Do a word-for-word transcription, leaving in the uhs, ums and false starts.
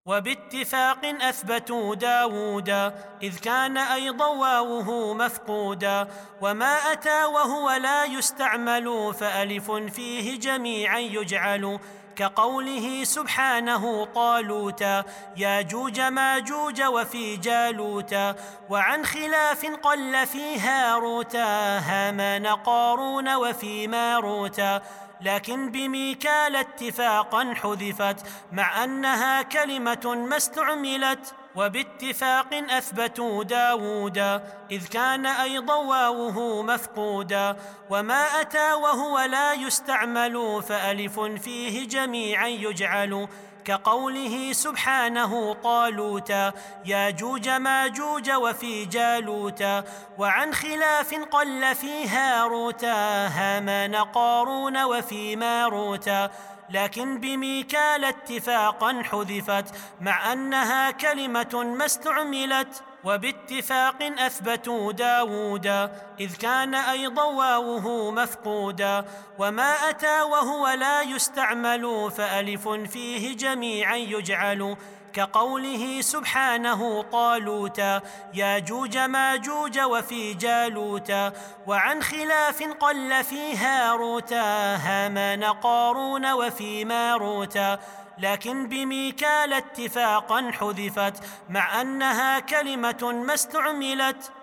وباتفاق أثبتوا داودا إذ كان أيضا واوه مفقودا، وما أتى وهو لا يستعمل فألف فيه جميعا يجعل، كقوله سبحانه طالوتا ياجوج ماجوج وفي جالوتا، وعن خلاف قل في هاروتا هامان قارون وفي ماروتا، لكن بميكال اتفاقا حذفت مع أنها كلمة ما استعملت. وباتفاق أثبتوا داودا إذ كان أيضا واوه مفقودا، وما أتى وهو لا يستعمل فألف فيه جميعا يجعل، كقوله سبحانه طالوتا ياجوج ماجوج وفي جالوتا، وعن خلاف قل في هاروتا هامان قارون وفي ماروتا، لكن بميكال اتفاقا حذفت مع أنها كلمة ما استعملت. وباتفاق أثبتوا داودا إذ كان أيضا واوه مفقودا، وما أتى وهو لا يستعمل فألف فيه جميعا يجعل، كقوله سبحانه طالوتا ياجوج ماجوج وفي جالوتا، وعن خلاف قل في هاروتا هامان قارون وفي ماروتا، لكن بميكال اتفاقا حذفت مع أنها كلمة ما استعملت.